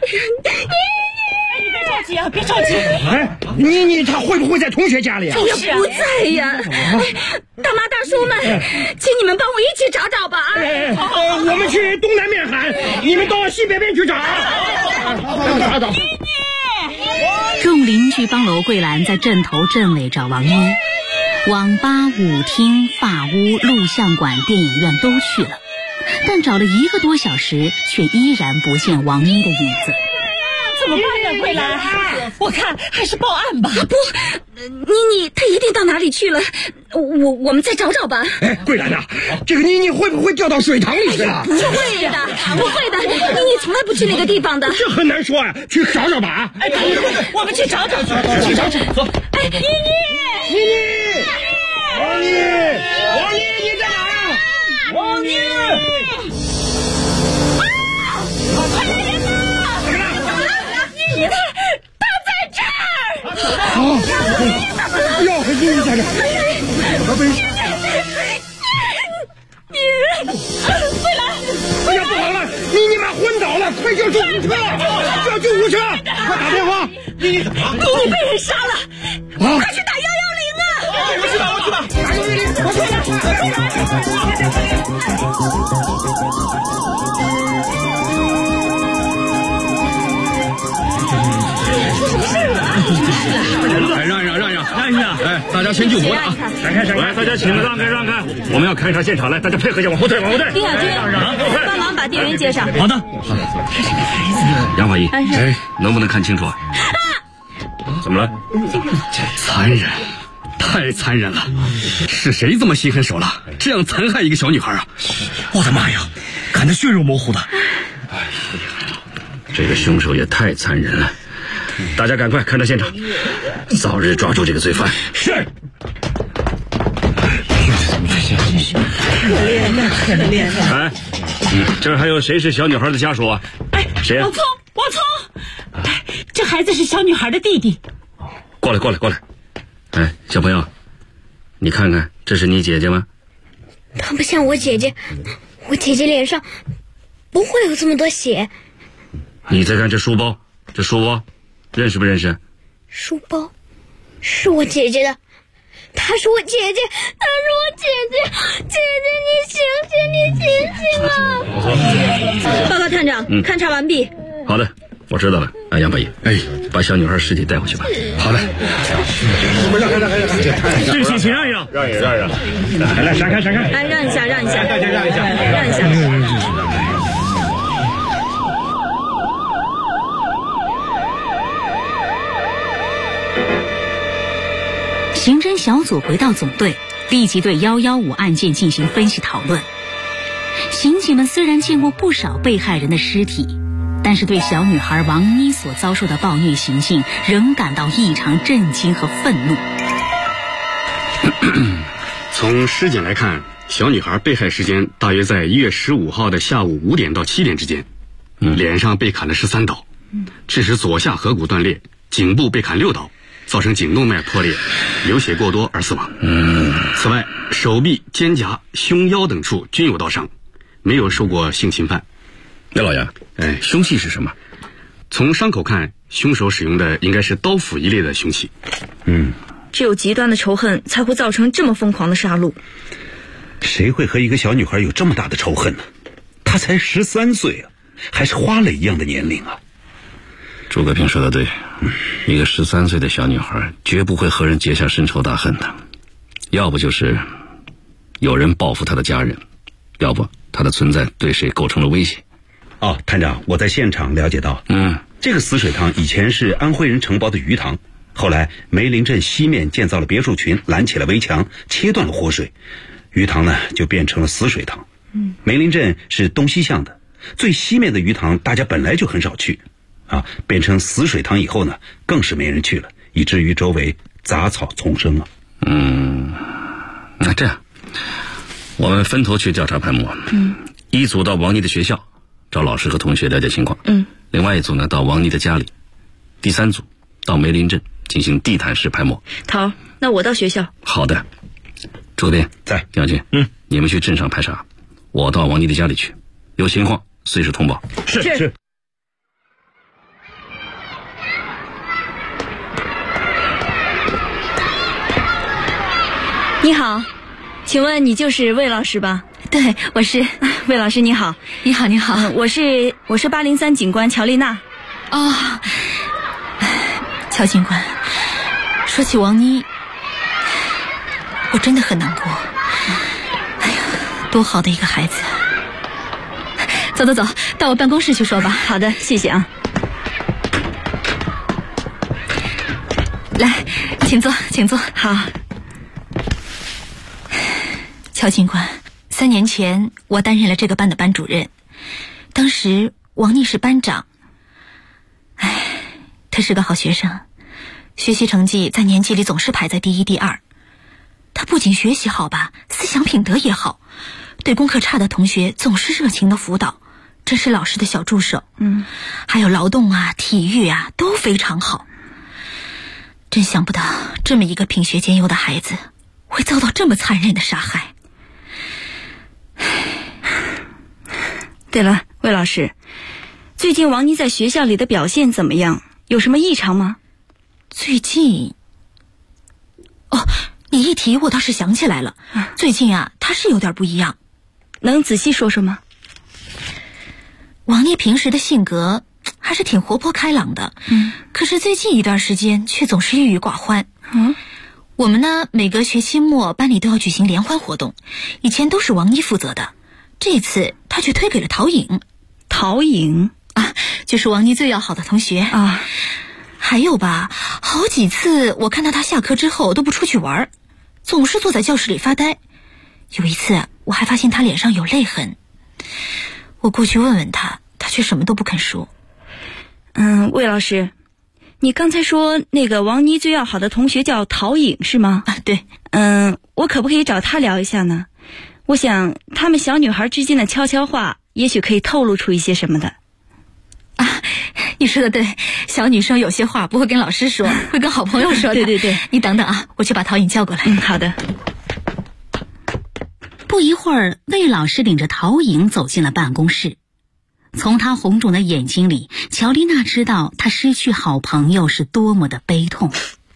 别着急。 哎，妮妮她会不会在同学家里啊？ 也不在呀。大妈大叔们，请你们帮我一起找找吧。 我们去东南面喊，你们到西北边去找。找。 众邻居帮娄桂兰在镇头镇尾找王妮，网吧、舞厅、发屋、录像馆、电影院都去了，但找了1个多小时，却依然不见王妮的影子。 怎么办呢，桂兰？我看还是报案吧。 不，妮妮她一定到哪里去了，我们再找找吧。 哎，桂兰呐，这个妮妮会不会掉到水塘里去了？ 不会的，妮妮从来不去那个地方的。 这很难说呀，去找找吧啊！ 哎，我们去找找。走。 哎，妮妮， 王妮，你在哪儿？王妮。 他在这儿。 好，要妮妮在这儿。 桂兰， 出去！快打电话！你怎么？ 你被人杀了！快去打110啊！ 我去打！打110！我去！ 出什么事了？ 哎，让一下！哎，大家先救活他啊！ 闪开！来，大家请让开！我们要勘察现场，来，大家配合一下，往后退！ 丁小军，帮忙把店员接上。 好的。 这是个孩子。 杨法医，哎，能不能看清楚？ 怎么了？ 残忍，太残忍了！是谁这么心狠手辣，这样残害一个小女孩啊？我的妈呀，看得血肉模糊的。哎呀， 这个凶手也太残忍了！ 大家赶快勘察现场， 早日抓住这个罪犯。 是。 可怜呐！ 哎，这还有谁是小女孩的家属啊？ 哎， 谁啊？ 王聪，哎，这孩子是小女孩的弟弟。 过来！哎，小朋友，你看看，这是你姐姐吗？ 她不像我姐姐，我姐姐脸上不会有这么多血。 你再看这书包，认识不认识？ 书包是我姐姐的，她是我姐姐，姐姐，你醒醒啊！ 报告探长，勘察完毕。 好的，我知道了。哎，杨法医，把小女孩尸体带回去吧。 好的。 请让一让。来，闪开！ 哎，让一下。 大家让一下。 刑侦小组回到总队，立即对115案件进行分析讨论。刑警们虽然见过不少被害人的尸体，但是对小女孩王妮所遭受的暴虐行径仍感到异常震惊和愤怒。 从尸检来看，小女孩被害时间大约在1月15号的下午5点到7点之间。脸上被砍了13刀，致使左下颌骨断裂，颈部被砍6刀，造成颈动脉破裂，流血过多而死亡。此外，手臂、肩胛、胸腰等处均有刀伤，没有受过性侵犯。 那老杨，凶器是什么？ 从伤口看，凶手使用的应该是刀斧一类的凶器。 只有极端的仇恨才会造成这么疯狂的杀戮。 谁会和一个小女孩有这么大的仇恨呢？她才13岁啊，还是花蕾一样的年龄啊。 诸葛平说的对，一个13岁的小女孩绝不会和人结下深仇大恨的，要不就是有人报复她的家人，要不她的存在对谁构成了威胁。 探长，我在现场了解到，这个死水塘以前是安徽人承包的鱼塘，后来梅林镇西面建造了别墅群，拦起了围墙，切断了活水，鱼塘呢就变成了死水塘。梅林镇是东西向的，最西面的鱼塘大家本来就很少去，变成死水塘以后呢，更是没人去了，以至于周围杂草丛生啊。 那这样，我们分头去调查潘某。一组到王妮的学校，找老师和同学了解情况。另外一组呢，到王妮的家里。第3组到梅林镇进行地毯式拍摸。 头，那我到学校。 好的，诸葛斌在， 丁小军，你们去镇上排查，我到王妮的家里去，有情况随时通报。 是。 你好，请问你就是魏老师吧？ 对，我是。 魏老师你好。 你好。 我是803警官乔丽娜。 乔警官，说起王妮，我真的很难过。哎呀，多好的一个孩子。走，到我办公室去说吧。 好的，谢谢啊。 来，请坐。 好。 乔警官，3年前我担任了这个班的班主任，当时王妮是班长。她是个好学生，学习成绩在年级里总是排在第1、第2。她不仅学习好吧，思想品德也好，对功课差的同学总是热情的辅导，真是老师的小助手。还有劳动啊、体育啊都非常好。真想不到这么一个品学兼优的孩子会遭到这么残忍的杀害。 对了，魏老师， 最近王妮在学校里的表现怎么样？有什么异常吗？ 最近，你一提我倒是想起来了，最近啊，她是有点不一样。 能仔细说说吗？ 王妮平时的性格还是挺活泼开朗的，可是最近一段时间却总是郁郁寡欢。我们呢，每个学期末班里都要举行联欢活动，以前都是王妮负责的，这次她却推给了陶颖。 陶颖啊，就是王妮最要好的同学啊。 还有吧，好几次我看到她下课之后都不出去玩，总是坐在教室里发呆。有一次我还发现她脸上有泪痕，我过去问问她，她却什么都不肯说。 魏老师，你刚才说那个王妮最要好的同学叫陶颖是吗？ 对。 我可不可以找她聊一下呢？我想她们小女孩之间的悄悄话也许可以透露出一些什么的。 你说的对，小女生有些话不会跟老师说，会跟好朋友说的。 对， 你等等啊，我去把陶颖叫过来。 好的。 不一会儿，魏老师领着陶颖走进了办公室。从他红肿的眼睛里，乔丽娜知道他失去好朋友是多么的悲痛。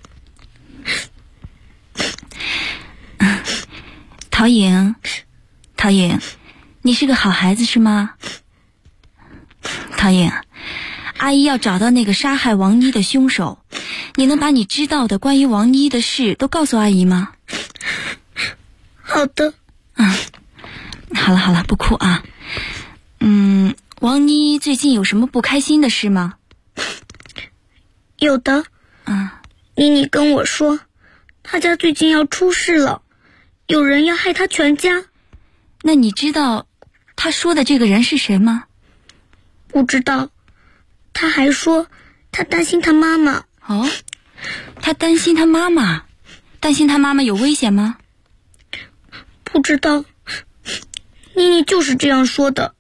陶颖，你是个好孩子是吗？陶颖，阿姨要找到那个杀害王妮的凶手，你能把你知道的关于王妮的事都告诉阿姨吗？ 好的。 好了，不哭啊。王妮最近有什么不开心的事吗？ 有的。妮妮跟我说，她家最近要出事了，有人要害她全家。 那你知道她说的这个人是谁吗？ 不知道。她还说她担心她妈妈。 她担心她妈妈？担心她妈妈有危险吗？ 不知道。妮妮就是这样说的。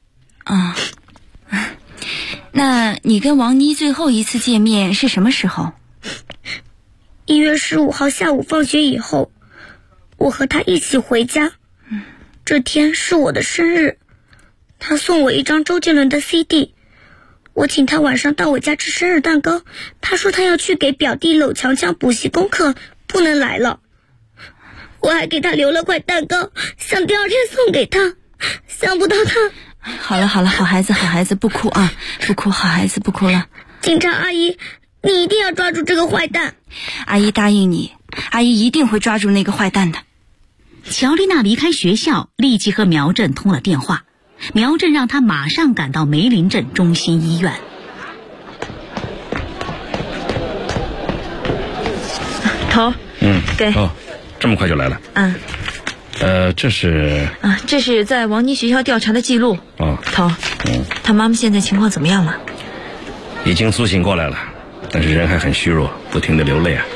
那你跟王妮最后一次见面是什么时候 ？1月15号下午放学以后，我和她一起回家。这天是我的生日，她送我一张周杰伦的 CD， 我请她晚上到我家吃生日蛋糕，她说她要去给表弟搂强强补习功课，不能来了。我还给她留了块蛋糕，想第二天送给她，想不到她…… 好了，好孩子，不哭啊，不哭，好孩子，不哭了。 警察阿姨，你一定要抓住这个坏蛋。 阿姨答应你，阿姨一定会抓住那个坏蛋的。 乔丽娜离开学校，立即和苗振通了电话。苗振让她马上赶到梅林镇中心医院。 头，给。 这么快就来了。这是这是在王妮学校调查的记录。头，他妈妈现在情况怎么样了？ 已经苏醒过来了，但是人还很虚弱，不停地流泪啊。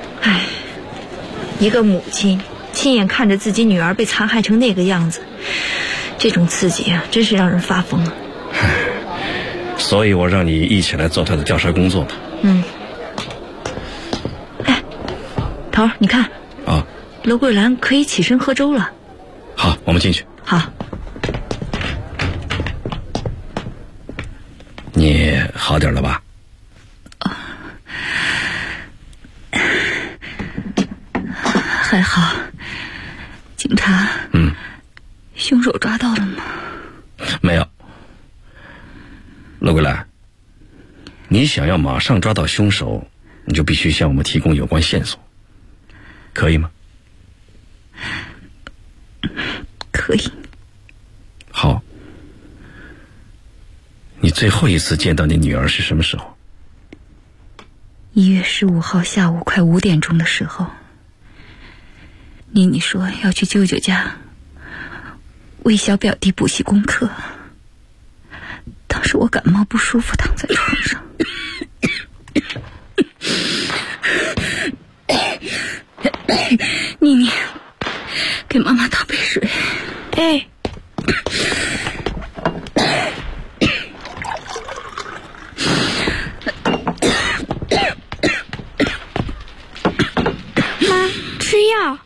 一个母亲亲眼看着自己女儿被残害成那个样子，这种刺激啊，真是让人发疯啊。 所以我让你一起来做他的调查工作嘛。 头，你看罗桂兰可以起身喝粥了。 好，我们进去。 好。 你好点了吧？ 还好。警察，凶手抓到了吗？ 没有。罗桂兰，你想要马上抓到凶手，你就必须向我们提供有关线索，可以吗？ 可以。 好。你最后一次见到你女儿是什么时候 ？1月15号下午快5点钟的时候，妮妮说要去舅舅家为小表弟补习功课。当时我感冒不舒服，躺在床上。妮妮，给妈妈倒杯水。 妈，吃药。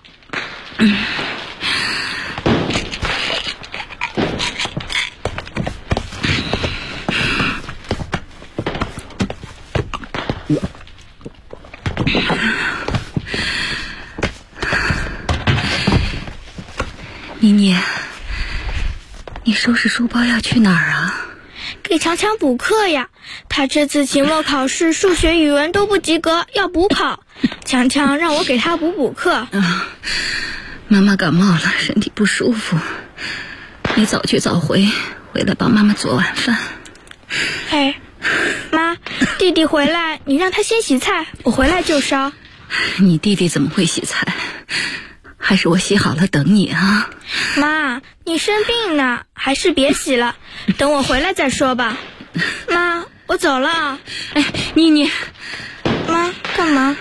妮妮，你收拾书包要去哪儿啊？ 给强强补课呀，他这次期末考试数学语文都不及格，要补考。强强让我给他补课。 妈妈感冒了，身体不舒服，你早去早回，回来帮妈妈做晚饭。 嘿，妈，弟弟回来你让他先洗菜，我回来就烧。 你弟弟怎么会洗菜？还是我洗好了等你啊。 妈，你生病呢，还是别洗了，等我回来再说吧。妈，我走了啊。 哎，妮妮， 妈，干嘛？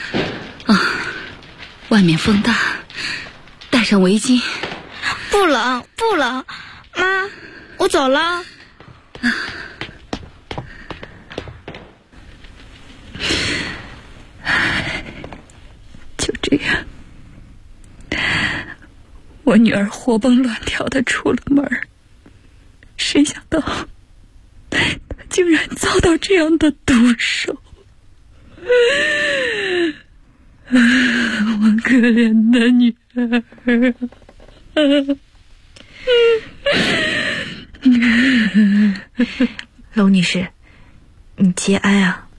外面风大，戴上围巾。 不冷不冷，妈，我走了。 就这样，我女儿活蹦乱跳的出了门，谁想到她竟然遭到这样的毒手。我可怜的女儿。 娄女士，你节哀啊。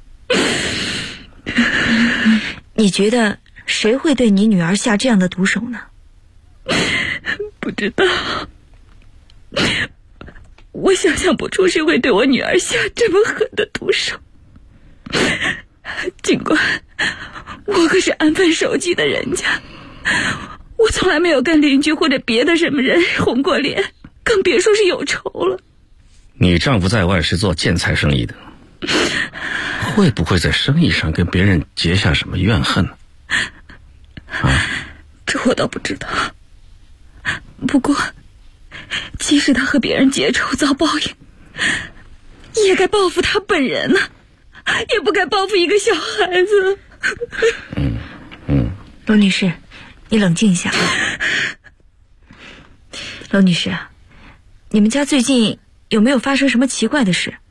你觉得谁会对你女儿下这样的毒手呢？ 不知道，我想象不出谁会对我女儿下这么狠的毒手。尽管我可是安分守己的人家，我从来没有跟邻居或者别的什么人红过脸，更别说是有仇了。 你丈夫在外是做建材生意的，会不会在生意上跟别人结下什么怨恨呢？ 这我倒不知道。不过即使他和别人结仇遭报应，也该报复他本人呢，也不该报复一个小孩子。 娄女士，你冷静一下。娄女士啊，你们家最近有没有发生什么奇怪的事？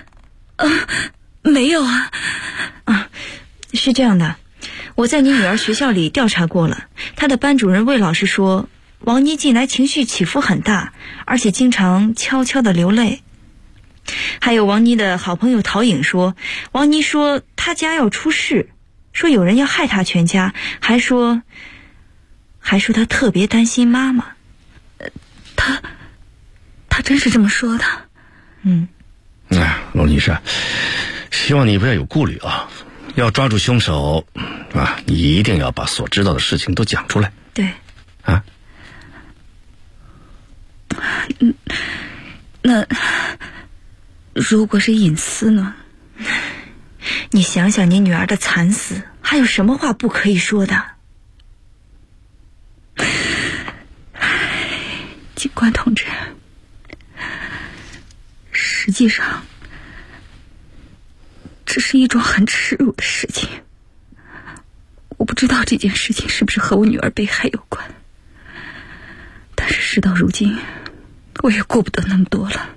没有啊。 是这样的，我在你女儿学校里调查过了，她的班主任魏老师说，王妮近来情绪起伏很大，而且经常悄悄地流泪。还有王妮的好朋友陶颖说，王妮说她家要出事，说有人要害她全家，还说她特别担心妈妈。 他真是这么说的？ 娄女士，希望你不要有顾虑啊，要抓住凶手啊，你一定要把所知道的事情都讲出来。 对。 那如果是隐私呢？ 你想想你女儿的惨死，还有什么话不可以说的？ 警官同志，实际上这是一桩很耻辱的事情。我不知道这件事情是不是和我女儿被害有关，但是事到如今，我也顾不得那么多了。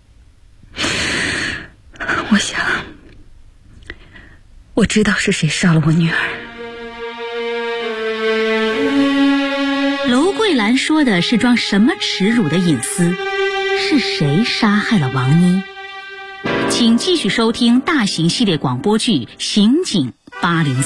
我想，我知道是谁杀了我女儿。 娄桂兰说的是桩什么耻辱的隐私？是谁杀害了王妮？请继续收听大型系列广播剧《刑警803》。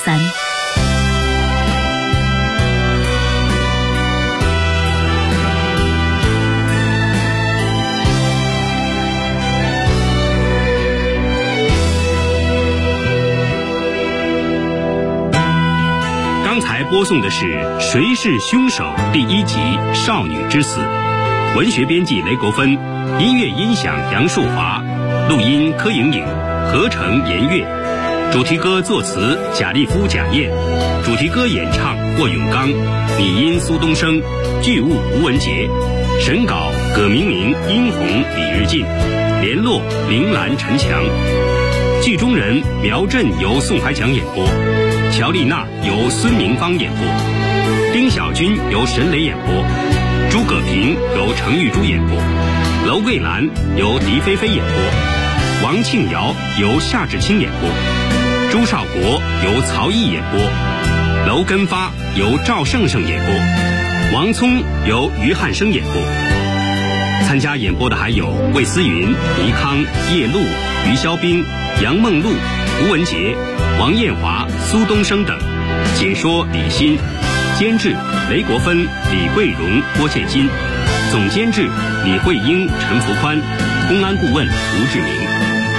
刚才播送的是《谁是凶手》第1集《少女之死》，文学编辑雷国芬，音乐音响杨树华，录音柯莹莹，合成严月，主题歌作词贾立夫、贾燕，主题歌演唱霍永刚，拟音苏东升，剧务吴文杰，审稿葛明明、殷红、李日进，联络林兰、陈强。剧中人苗振由宋怀强演播，乔丽娜由孙明芳演播，丁小军由沈磊演播，诸葛平由程玉珠演播，娄桂兰由狄菲菲演播，王庆瑶由夏志清演播，朱少国由曹毅演播，娄根发由赵胜胜演播。 王聪由于汉生演播。参加演播的还有魏思云、倪康、叶璐、于肖斌、杨梦露、吴文杰、王艳华、苏东升等。解说李欣，监制雷国芬、李桂荣、郭建新，总监制李慧英、陈福宽，公安顾问吴志明。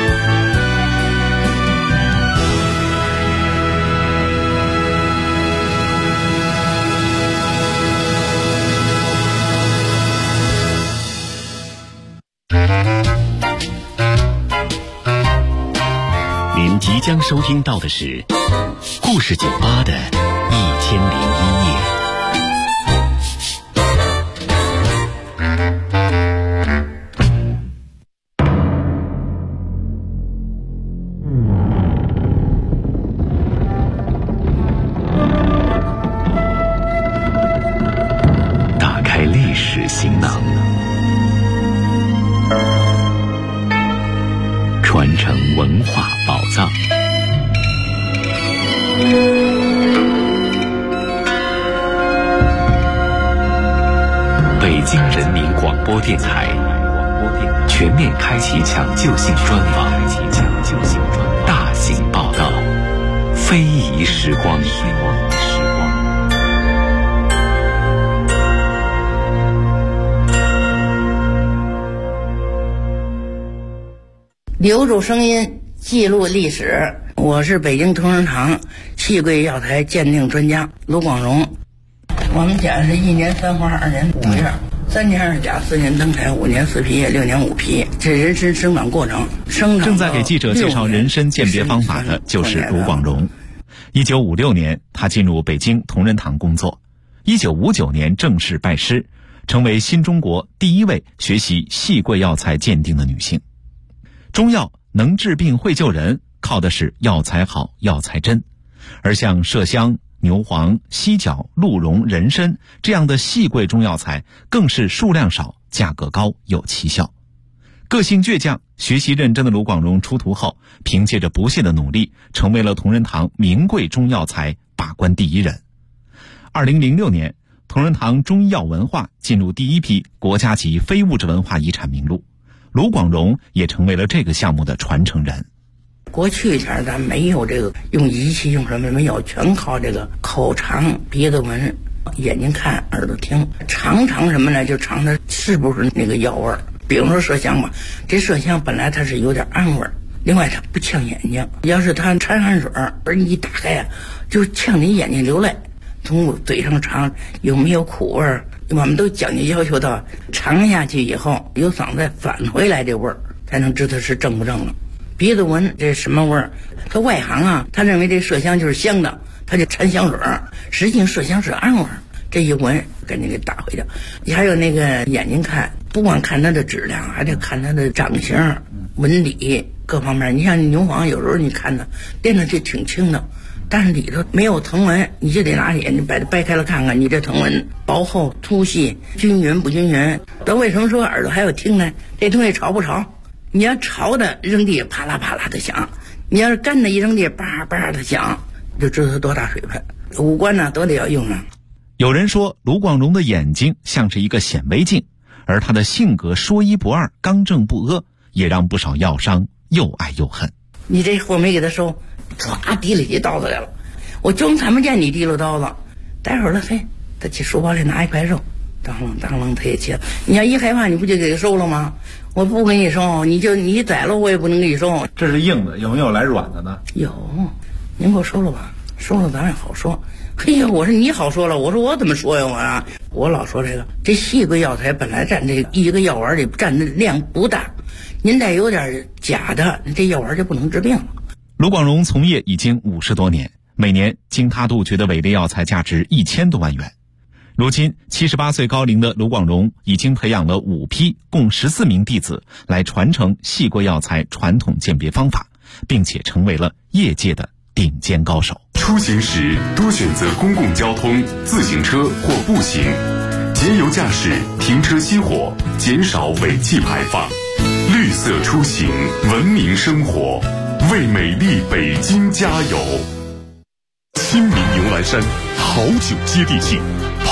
您即将收听到的是故事酒吧的1001夜。打开历史行囊，传承文化宝藏。北京人民广播电台全面开启抢救性专访，大型报道，非遗时光。 留住声音，记录历史。我是北京同仁堂细桂药材鉴定专家卢广荣。我们家是1年3花2年5月，3年2甲4年登台5年4批6年5批，这人参生长过程。 正在给记者介绍人参鉴别方法的就是卢广荣。1956年，他进入北京同仁堂工作。1959年正式拜师，成为新中国第一位学习细桂药材鉴定的女性。中药能治病会救人，靠的是药材好、药材真。而像麝香、牛黄、犀角、鹿茸、人参这样的细桂中药材，更是数量少、价格高、有奇效。个性倔强、学习认真的卢广荣出徒后，凭借着不懈的努力，成为了同仁堂名贵中药材把关第一人。2006年，同仁堂中医药文化进入第一批国家级非物质文化遗产名录，卢广荣也成为了这个项目的传承人。 过去一点咱没有这个用仪器用什么没有，全靠这个口尝、鼻子闻、眼睛看、耳朵听。尝什么呢？就尝它是不是那个药味儿。比如说麝香吧，这麝香本来它是有点暗味儿，另外它不呛眼睛。要是它掺汗水而你一打开啊，就呛你眼睛流泪。从嘴上尝有没有苦味儿，我们都讲究要求到尝下去以后有嗓子返回来这味儿，才能知道是正不正了。鼻子闻这什么味儿？他外行啊，他认为这麝香就是香的，他就掺香水儿，实际上麝香是暗味儿。这一闻赶紧给打回去。你还有那个眼睛看，不光看它的质量，还得看它的长相、纹理各方面。你像牛黄，有时候你看它练的就挺轻的，但是里头没有藤纹，你就得拿眼睛把它掰开了看看，你这藤纹薄厚、粗细、均匀不均匀。都为什么说耳朵还有听呢？这东西潮不潮？你要潮的扔地啪啦啪啦的响，你要是干的一扔地叭叭的响，就知道它多大水分。五官呢都得要用啊。 有人说卢广荣的眼睛像是一个显微镜，而他的性格说一不二、刚正不阿，也让不少药商又爱又恨。 你这货没给他收，唰提了起刀子来了，我就看不见你提了刀子。待会儿了，嘿，他去书包里拿一块肉，当啷他也切。你要一害怕，你不就给他收了吗？我不给你收，你宰了我也不能给你收。 这是硬的，有没有来软的呢？ 有，您给我收了吧，收了咱也好说。嘿呀，我说你好说了，我说我怎么说呀我老说这细桂药材本来占这一个药丸里占的量不大，您再有点假的，这药丸就不能治病了。 卢广荣从业已经50多年，每年经他杜绝的伪劣药材价值1000多万元。如今78岁高龄的卢广荣已经培养了5批共14名弟子来传承细桂药材传统鉴别方法，并且成为了业界的顶尖高手。 出行时多选择公共交通、自行车或步行，节油驾驶，停车熄火，减少尾气排放。绿色出行，文明生活，为美丽北京加油！亲民牛栏山，好酒接地气，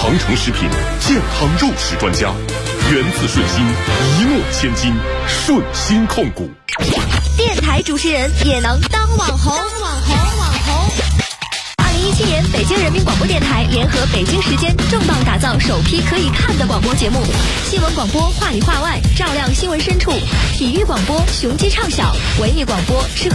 长城食品健康肉食专家，源自顺心，一诺千金，顺心控股。 电台主持人也能当网红。2017年，北京人民广播电台联合北京时间重磅打造首批可以看的广播节目，新闻广播话里话外，照亮新闻深处；体育广播雄鸡唱晓，文艺广播适合